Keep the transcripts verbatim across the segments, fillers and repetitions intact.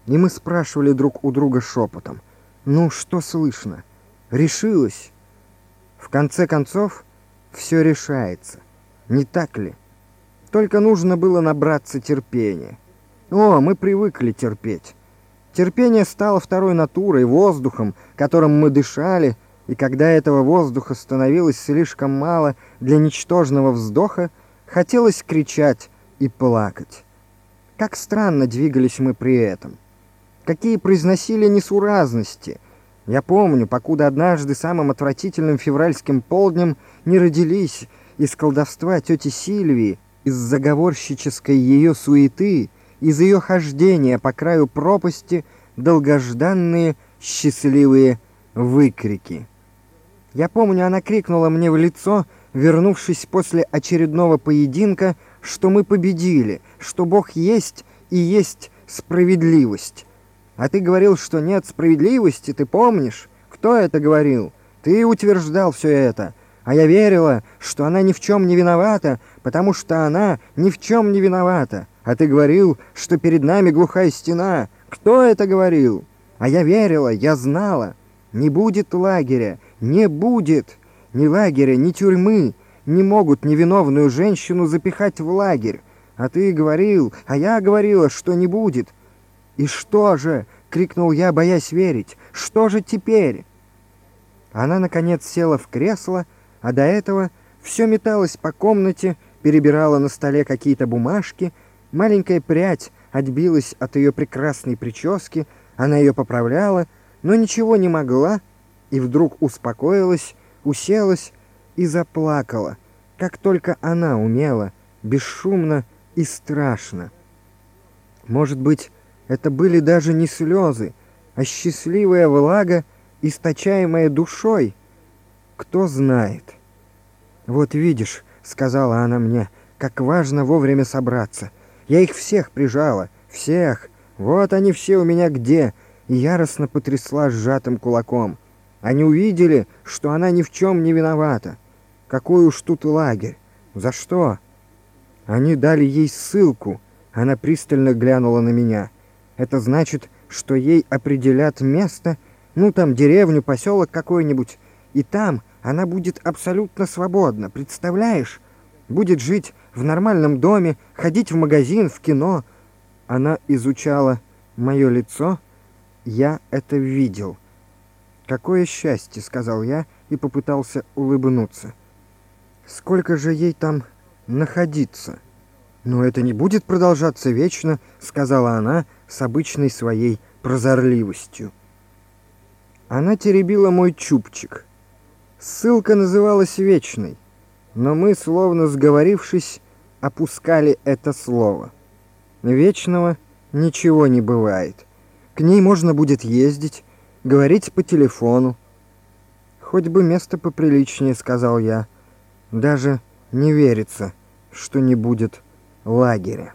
И мы спрашивали друг у друга шепотом: «Ну, что слышно? Решилось?» В конце концов, все решается, не так ли? Только нужно было набраться терпения. О, мы привыкли терпеть. Терпение стало второй натурой, воздухом, которым мы дышали, и когда этого воздуха становилось слишком мало для ничтожного вздоха, хотелось кричать и плакать. Как странно двигались мы при этом. Какие произносили несуразности. Я помню, покуда однажды самым отвратительным февральским полднем не родились из колдовства тети Сильвии, из заговорщической ее суеты, из ее хождения по краю пропасти долгожданные счастливые выкрики. Я помню, она крикнула мне в лицо, вернувшись после очередного поединка, что мы победили, что Бог есть и есть справедливость. А ты говорил, что нет справедливости, ты помнишь? Кто это говорил? Ты утверждал все это. А я верила, что она ни в чем не виновата, потому что она ни в чем не виновата. А ты говорил, что перед нами глухая стена. Кто это говорил? А я верила, я знала. Не будет лагеря, не будет. Ни лагеря, ни тюрьмы не могут невиновную женщину запихать в лагерь. А ты говорил, а я говорила, что не будет. И что же? — крикнул я, боясь верить. Что же теперь? Она, наконец, села в кресло, а до этого все металась по комнате, перебирала на столе какие-то бумажки. Маленькая прядь отбилась от ее прекрасной прически, она ее поправляла, но ничего не могла, и вдруг успокоилась, уселась и заплакала, как только она умела, бесшумно и страшно. Может быть, это были даже не слезы, а счастливая влага, источаемая душой. Кто знает. «Вот видишь», — сказала она мне, — «как важно вовремя собраться. Я их всех прижала, всех. Вот они все у меня где», и яростно потрясла сжатым кулаком. Они увидели, что она ни в чем не виновата. Какой уж тут лагерь? За что? Они дали ей ссылку. Она пристально глянула на меня. Это значит, что ей определят место, ну там деревню, поселок какой-нибудь, и там она будет абсолютно свободна, представляешь? Будет жить в нормальном доме, ходить в магазин, в кино. Она изучала мое лицо. Я это видел. «Какое счастье», — сказал я и попытался улыбнуться. «Сколько же ей там находиться?» «Но это не будет продолжаться вечно», — сказала она с обычной своей прозорливостью. Она теребила мой чубчик. Ссылка называлась «Вечной», но мы, словно сговорившись, опускали это слово. Вечного ничего не бывает. К ней можно будет ездить, говорить по телефону. «Хоть бы место поприличнее», — сказал я. «Даже не верится, что не будет лагеря».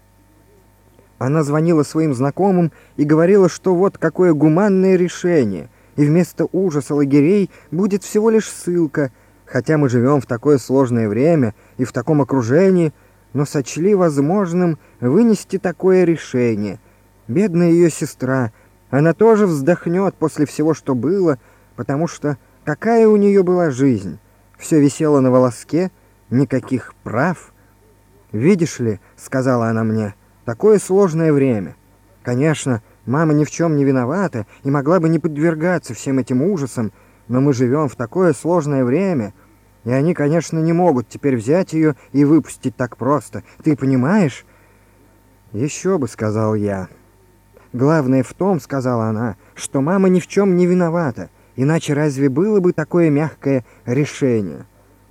Она звонила своим знакомым и говорила, что вот какое гуманное решение, и вместо ужаса лагерей будет всего лишь ссылка, хотя мы живем в такое сложное время и в таком окружении, но сочли возможным вынести такое решение. Бедная ее сестра, она тоже вздохнет после всего, что было, потому что какая у нее была жизнь? Все висело на волоске, никаких прав. «Видишь ли, — сказала она мне, — такое сложное время. Конечно, мама ни в чем не виновата и могла бы не подвергаться всем этим ужасам, но мы живем в такое сложное время, и они, конечно, не могут теперь взять ее и выпустить так просто. Ты понимаешь?» «Еще бы, — сказал я. Главное в том, — сказала она, — что мама ни в чем не виновата, иначе разве было бы такое мягкое решение?»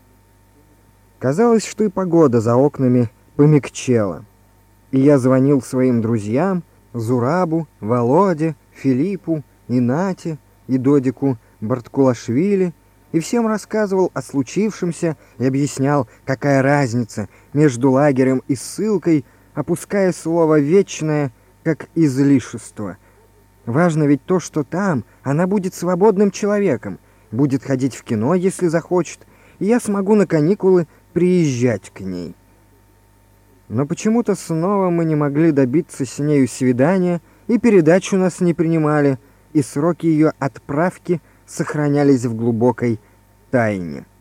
Казалось, что и погода за окнами помягчела. И я звонил своим друзьям, Зурабу, Володе, Филиппу, и Нате, и Додику Барткулашвили, и всем рассказывал о случившемся и объяснял, какая разница между лагерем и ссылкой, опуская слово «вечное» как излишество. Важно ведь то, что там она будет свободным человеком, будет ходить в кино, если захочет, и я смогу на каникулы приезжать к ней. Но почему-то снова мы не могли добиться с нею свидания, и передачу нас не принимали, и сроки ее отправки сохранялись в глубокой тайне.